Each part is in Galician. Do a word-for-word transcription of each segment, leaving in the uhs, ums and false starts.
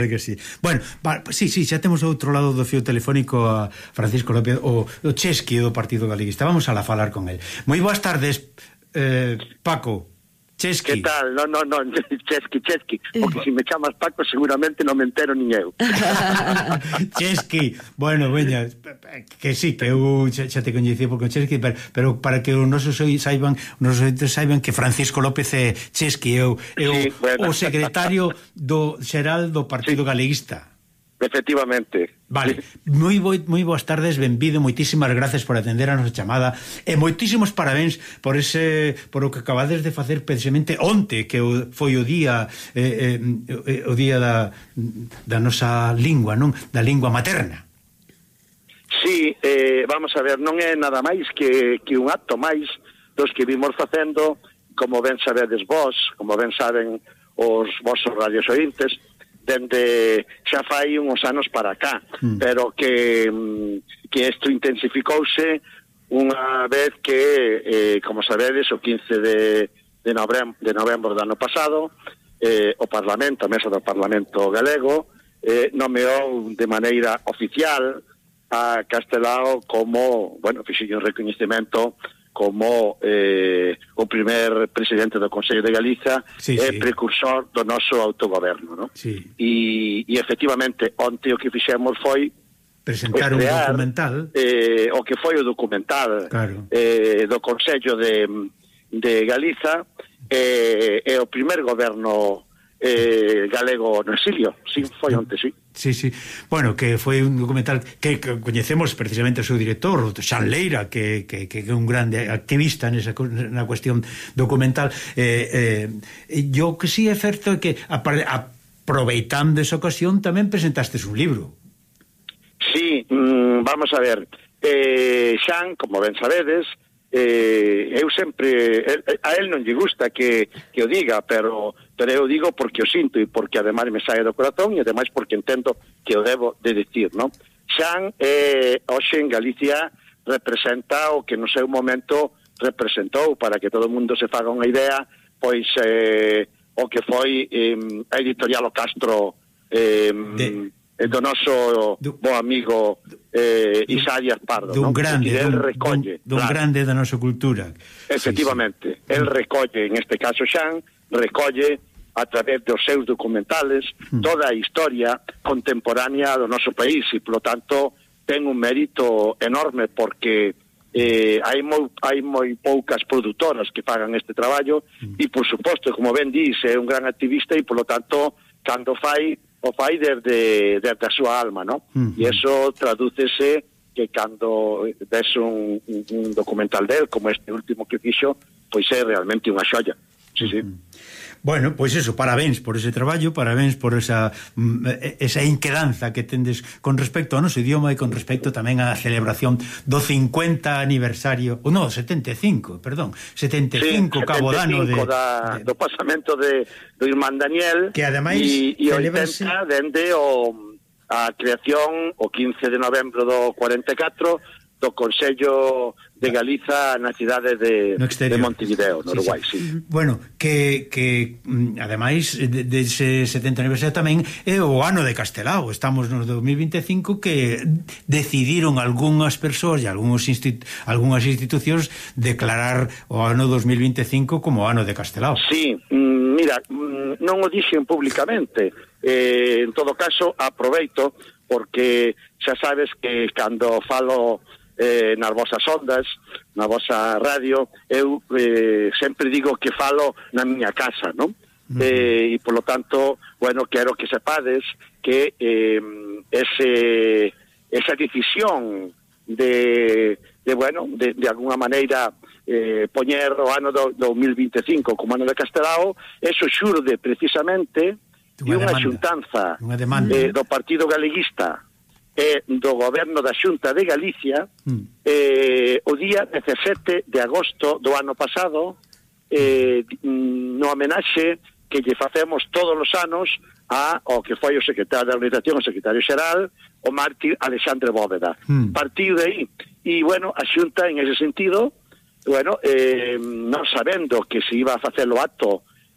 Que sí. Bueno, va, sí, sí, xa temos ao outro lado do fío telefónico a Francisco López, o, o Chesqui do Partido Galeguista. Vamos a la falar con el. Moi boas tardes, eh, Paco. Chesqui. Que tal? No, no, no, Chesqui, Chesqui. Porque se si me chamas Paco seguramente non me entero nin eu. Chesqui. Bueno, veña, que sí, que eu xa, xa te coñecía porque Chesqui, pero, pero para que os nosos saiban, os nosos saiban que Francisco López é Chesqui, eu, eu sí, bueno. O secretario do xeral do Partido sí. Galeguista. Efectivamente. Vale, moi, bo, moi boas tardes, benvido, moitísimas gracias por atender a nosa chamada e moitísimos parabéns por ese por o que acabades de facer precisamente onte, que foi o día eh, eh, o día da, da nosa lingua, non? Da lingua materna. Sí, eh, vamos a ver, non é nada máis que, que un acto máis dos que vimos facendo, como ben sabedes vós, como ben saben os vosos radios ointes, dende xa fai uns anos para cá, mm. pero que que isto intensificouse unha vez que, eh, como sabedes, o quince de, de, novembro, de novembro do ano pasado, eh, o Parlamento, a Mesa do Parlamento Galego, eh, nomeou de maneira oficial a Castelao como, bueno, fixiño un recoñecemento como eh, o primer presidente do Consello de Galiza sí, e sí. precursor do noso autogoberno, ¿no? Sí. E, e efectivamente onte o que fixemos foi presentar pues, un crear, documental eh, o que foi o documental claro. eh, do Consello de, de Galiza eh, e o primer goberno eh, galego no exilio. Sí, foi onte, sí. Sí, sí. Bueno, que foi un documental que, que coñecemos precisamente o seu director, o Xan Leira, que, que, que é un grande activista nesa na cuestión documental. Eh, eh, yo que sí é certo que aproveitando esa ocasión tamén presentastes un libro. Sí, mmm, vamos a ver. Eh, Xan, como ben sabedes, eh, eu sempre el, a él non lle gusta que, que o diga, pero pero eu digo porque o sinto e porque ademais me sae do corazón e ademais porque entendo que o debo de decir, non? Xan eh, hoxe en Galicia representa o que no seu momento representou, para que todo o mundo se faga unha idea, pois eh, o que foi eh, a editorial O Castro eh, de... do noso bo amigo eh, Isaías Pardo, dun ¿no? grande, el dun, recolle, dun, dun claro. grande da nosa cultura. Efectivamente, sí, sí. El recolle, en este caso Xan, recolle a través dos seus documentales mm. toda a historia contemporánea do noso país e, polo tanto, ten un mérito enorme porque eh, hai, moi, hai moi poucas produtoras que fagan este traballo mm. e, por suposto, como ben dis, é un gran activista e, polo tanto, cando fai o fai desde, desde a súa alma, ¿no? Uh-huh. E eso tradúcese que cando ves un, un documental del, como este último que fixo, pois é realmente unha xoia. Sí, sí. Uh-huh. Bueno, pois eso, parabéns por ese traballo, parabéns por esa esa inquedanza que tendes con respecto ao noso idioma e con respecto tamén á celebración do cincuenta aniversario, ou non, setenta e cinco, perdón, setenta e cinco, sí, cabo dano de, da, de... do pasamento de, do irmán Daniel, que ademais e, e celebrase... oitenta dende o, a creación o quince de novembro do cuarenta e catro do Consello de Galiza na cidade de, de Montevideo, no Uruguai, sí, sí. sí. Bueno, que, que ademais de, de ese setenta aniversario tamén é o ano de Castelao, estamos no dos mil vinte e cinco, que decidiron algunhas persoas e algúns institu algunhas institucións declarar o ano dos mil vinte e cinco como ano de Castelao. Sí, mira, non o dixen públicamente, eh, en todo caso aproveito porque xa sabes que cando falo Eh, nas vosas ondas, na vosa radio, eu eh, sempre digo que falo na miña casa, non? Uh-huh. Eh, e polo tanto, bueno, quero que sepades que eh, ese esa decisión de, de bueno, de, de alguna maneira eh, poñer o ano do, do dos mil vinte e cinco como ano de Castelao, eso xurde precisamente de unha xuntanza eh, do Partido Galeguista e do goberno da Xunta de Galicia mm. eh, o día dezasete de agosto do ano pasado, eh, no homenaxe que lle facemos todos os anos a o que foi o secretario da Organización, o secretario xeral, o mártir Alexandre Bóveda. Mm. Partiu de aí. E, bueno, a Xunta, en ese sentido, bueno, eh, non sabendo que se iba a facer o acto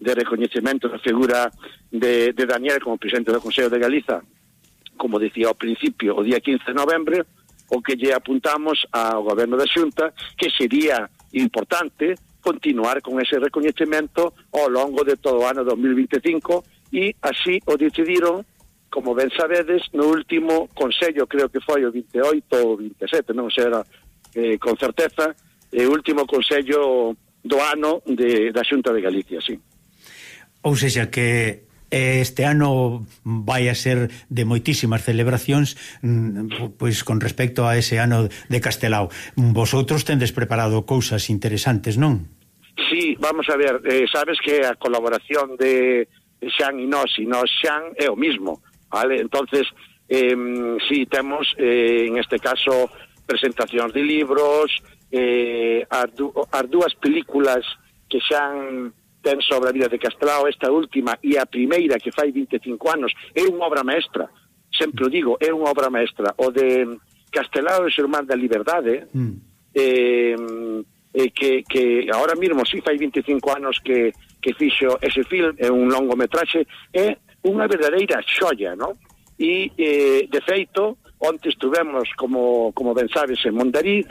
de recoñecemento da figura de, de Daniel como presidente do Consello de Galiza, como dicía ao principio, o día quince de novembro, o que lle apuntamos ao goberno da Xunta que sería importante continuar con ese recoñecemento ao longo de todo o ano dos mil veinticinco, e así o decidiron, como ben sabedes, no último Consello, creo que foi o veintioito ou veintisiete, non sei, era eh, con certeza, o último Consello do ano de, da Xunta de Galicia, sí. Ou seja, que este ano vai a ser de moitísimas celebracións, pois con respecto a ese ano de Castelao. Vosotros tendes preparado cousas interesantes, non? Sí, vamos a ver, eh, sabes que a colaboración de Xan e nós e nós Xan é o mismo, vale? Entonces, eh, sí, temos, eh, en este caso, presentacións de libros, eh, as, du as dúas películas que Xan ten sobre a vida de Castelao, esta última e a primeira que fai vinte e cinco anos, é unha obra maestra, sempre o digo, é unha obra maestra. O de Castelao e o Xurmán da Liberdade, mm. eh, eh, que, que ahora mismo si fai vinte e cinco anos que, que fixo ese film, é un longometraxe, é unha verdadeira xoia, non? E, eh, de feito, onte estuvemos, como, como ben sabes, en Mondariz,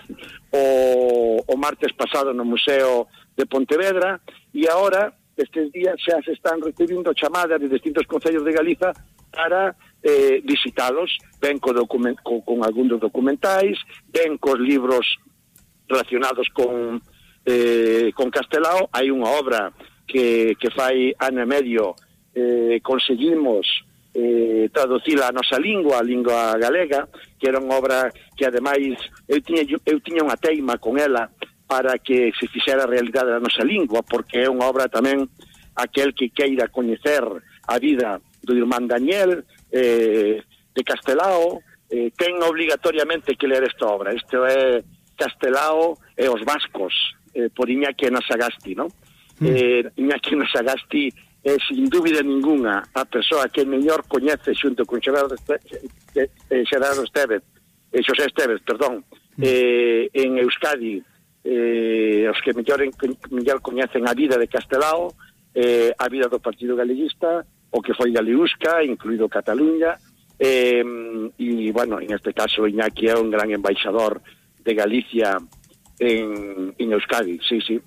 o, o martes pasado no Museo de Pontevedra, e agora, estes días, xa se están recibindo chamadas de distintos concellos de Galiza para eh, visitalos, ben co document, co, con algúns documentais, ben cos libros relacionados con, eh, con Castelao. Hai unha obra que, que fai ano e medio eh, conseguimos eh, traducila a nosa lingua, a lingua galega, que era unha obra que ademais eu tiña, eu tiña unha teima con ela para que se fixera a realidade da nosa lingua, porque é unha obra tamén aquel que queira coñecer a vida do irmán Daniel, eh, de Castelao, eh, ten obligatoriamente que ler esta obra. Isto é Castelao e os vascos, eh, por Iñaki Anasagasti, non? Mm. Eh, Iñaki Anasagasti é, sin dúbida ninguna, a persoa que mellor coñece xunto con Xerardo Estevez, eh, Xerardo Estevez, eh, Xosé Estevez, perdón, mm. eh, en Euskadi, eh, os que mellor, mellor coñecen a vida de Castelao, eh, a vida do Partido Galeguista, o que foi Galeusca, incluído Cataluña, eh, e, bueno, en este caso Iñaki é un gran embaixador de Galicia en, en Euskadi, sí, sí.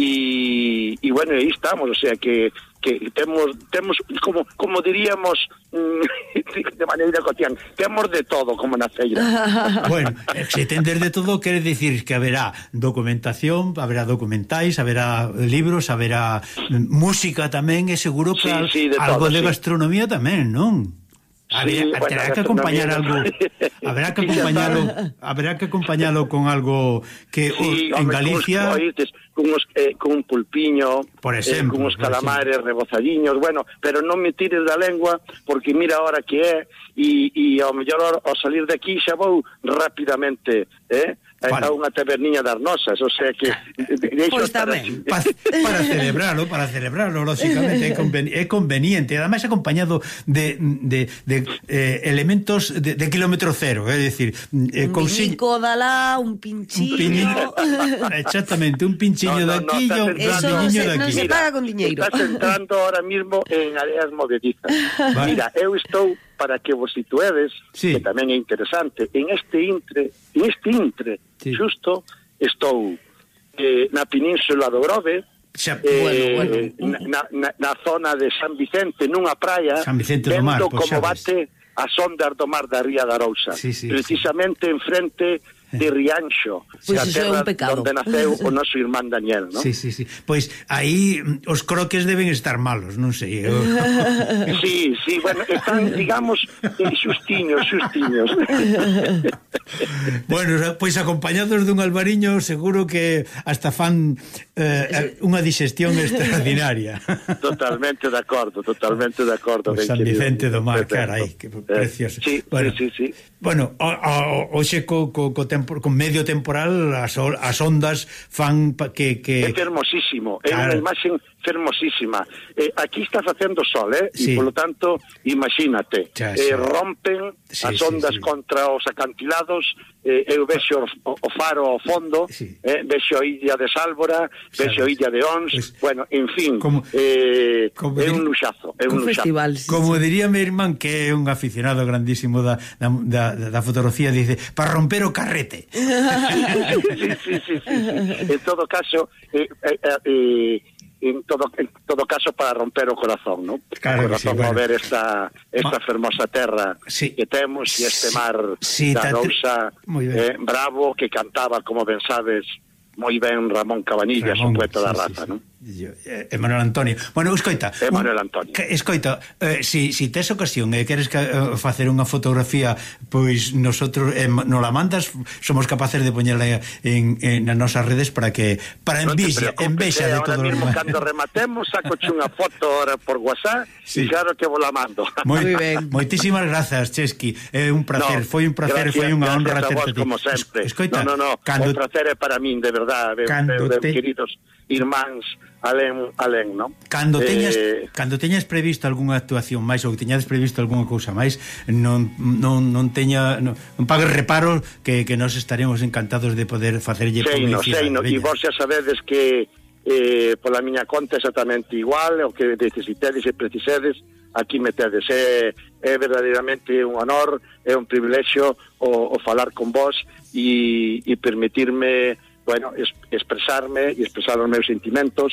E, e bueno, aí estamos, o sea que que temos temos como como diríamos de maneira cotidiana, temos de todo como na feira. Bueno, se tender de todo quere dicir que haberá documentación, haberá documentais, haberá libros, haberá música tamén, e seguro que sí, sí, de algo todo, de sí. Gastronomía tamén, non? Sí, habrá, bueno, que acompañar algo habrá que acompañarlo habrá que acompañarlo con algo que sí, en hombre, Galicia con, unos, eh, con un pulpiño, por exemplo, eh, con uns calamares rebozadiños, bueno, pero non me tires da lengua porque mira ahora que é e, e ao mellor ao salir de aquí xa vou rapidamente, eh? Vale. A unha taberniña das nosas, o sea que pues tamén para, para celebrarlo, para celebrarlo lógicamente é, conven, é conveniente, además acompañado de, de, de eh, elementos de, de kilómetro cero, é dicir, eh, un vinico de lá, un pinchiño, un piñiño, exactamente, un pinchiño no, no, de aquí no, no, e un piñiño de aquí. Non se paga con diñeiro. Estás entrando ahora mismo en áreas movedizas. Vale. Mira, eu estou para que vos situedes, sí. Que tamén é interesante, en este intre, en este intre, sí. Xusto, estou eh, na península do Grove, xa, eh, bueno, bueno. Na, na, na zona de San Vicente, nunha praia, San Vicente do Mar, vendo como bate as ondas do mar da Ría da Arousa, sí, sí, precisamente sí. En frente de Rianxo, pues a terra onde naceu o noso irmán Daniel, ¿no? Sí, sí, sí. Pois aí os croques deben estar malos, non sei. Eu... Sí, sí, bueno, están, digamos, xustiños, xustiños. Bueno, pois acompañados dun albariño, seguro que hasta fan eh, unha digestión extraordinaria. Totalmente de acordo, totalmente de acordo. Pues San Vicente do Mar, carai, que precioso. Sí, bueno, sí, sí. Bueno, hoxe co, co, co tema tempor, con medio temporal as, as ondas fan pa, que, que... É fermosísimo, é claro. unha imaxen fermosísima. Eh, aquí está facendo sol, eh? Sí. E, polo tanto, imagínate, Ya, eh, sí. rompen sí, as sí, ondas sí. contra os acantilados, eh, eu vexo o, o faro ao fondo, sí. eh, vexo a illa de Sálvora, vexo a illa de Ons, pues, bueno, en fin, como, eh, como é dir... un luxazo, é un, un luxazo. festival, sí, Como sí. diría mi irmán, que é un aficionado grandísimo da, da, da, da fotografía, dice, para romper o carrete. sí, sí, sí, sí, sí. En todo caso, eh, eh, eh, en todo en todo caso para romper o corazón, ¿no? Claro o corazón que sí, bueno. a ver esta esta Ma... fermosa terra sí. que temos e este mar sí, da Rousa eh, bravo que cantaba, como ben sabes, moi ben Ramón Cabanillas, o poeta sí, da sí, raza, sí. ¿no? Yo, eh, Manuel Antonio. Bueno, escoita, Manuel Antonio. Que, escoita, eh, si, si tes ocasión e eh, queres que, eh, facer unha fotografía, pois nosotros eh, nos la mandas, somos capaces de poñerla en, en nas nosas redes para que para envidia, no envexa de todo. Ahora mismo cando rematemos saco unha foto ahora por WhatsApp sí. e claro que vos la mando. Moi ben. Moitísimas grazas, Chesky. É un placer, no, foi un placer, foi unha honra terte ti. Como sempre. Escoita, no, no, no, cando, o placer é para min, de verdade, de, de, de, queridos irmáns alén, alén, non? Cando teñas, eh... cando teñas previsto algunha actuación máis ou que teñades previsto algunha cousa máis, non non non teña non, non pagues reparo que que nós estaremos encantados de poder facerlle publicidade. Sei, no, e vos xa sabedes que eh, pola miña conta exactamente igual, o que necesitedes e precisedes, aquí metedes. É, é verdadeiramente un honor, é un privilexio o, o falar con vos e, e permitirme, bueno, es, expresarme e expresar os meus sentimentos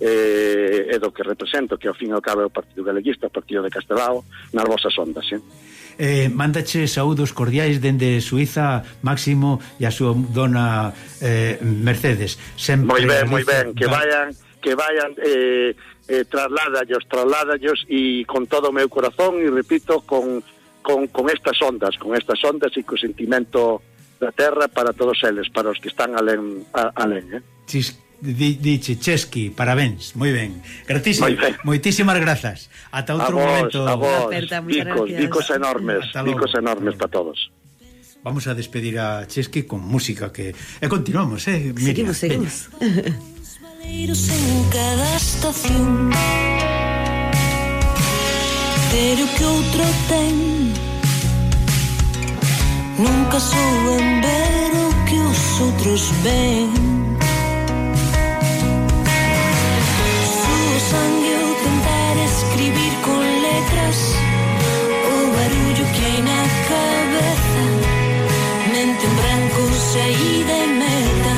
eh, e do que represento, que ao fin e ao cabo é o Partido Galeguista, o Partido de Castelao, nas vosas ondas, eh? Eh, mándache saúdos cordiais dende Suiza, Máximo e a súa dona eh, Mercedes. Moi ben, moi ben, que vayan que vayan eh, eh, trasladallos, trasladallos e con todo o meu corazón e repito, con, con, con estas ondas, con estas ondas e co sentimento da terra para todos eles, para os que están alén, a, alén, eh? Chis, di, diche, Chesky, parabéns, moi ben. Gratísimo, moitísimas grazas. Ata outro a vos, momento. A vos, Aperta, bicos, bicos enormes, bicos enormes para todos. Vamos a despedir a Chesky con música que e continuamos, eh, Miriam. Seguimos, seguimos. Os valeiros en cada estación, pero que outro ten. Nunca souben ver o que os outros ven. Suo sangue o tentar escribir con letras o barullo que hai na cabeza. Mente en branco, saída e meta.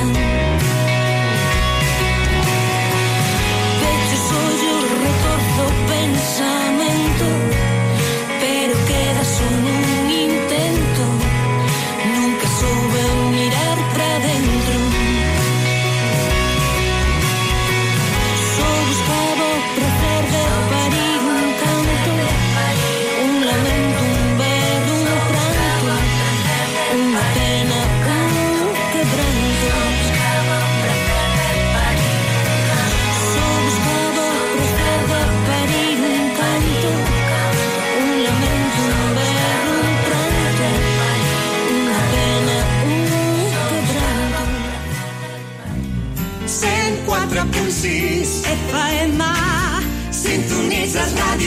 Pecho os ollos, retorzo o pensamento, pero queda só nun intento. Nunca soube mirar pra dentro. Só buscaba o prazer de parir un canto, un lamento, un berro, un pranto, unha pena, un quebranto. Só buscaba o prazer de parir un canto, un lamento, un berro, un pranto, unha pena, un quebranto. cent quatre punt sis F M, sintonitzes ràdio.